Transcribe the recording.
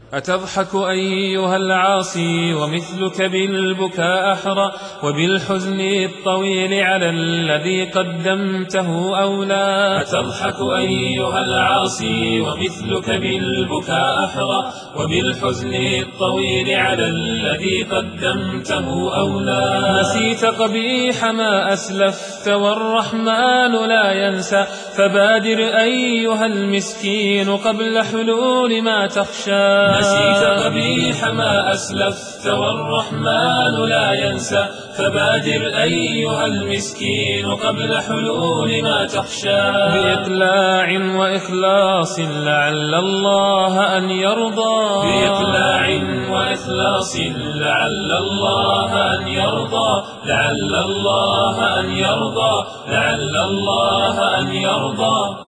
أتضحك أيها العاصي ومثلك بالبكاء أحرى، وبالحزن الطويل على الذي قدمته أولى. أتضحك أيها العاصي ومثلك بالبكاء أحرى، وبالحزن الطويل على الذي قدمته أولى. نسيت قبيح ما أسلفت والرحمن لا ينسى، فبادر أيها المسكين قبل حلول ما تخشى. نسيت قبيح ما أسلفت والرحمن لا ينسى، فبادر أيها المسكين قبل حلول ما تخشى. بإقلاع وإخلاص لعل الله أن يرضى، بإقلاع وإخلاص لعل الله أن يرضى، لعل الله أن يرضى، لعل الله أن يرضى.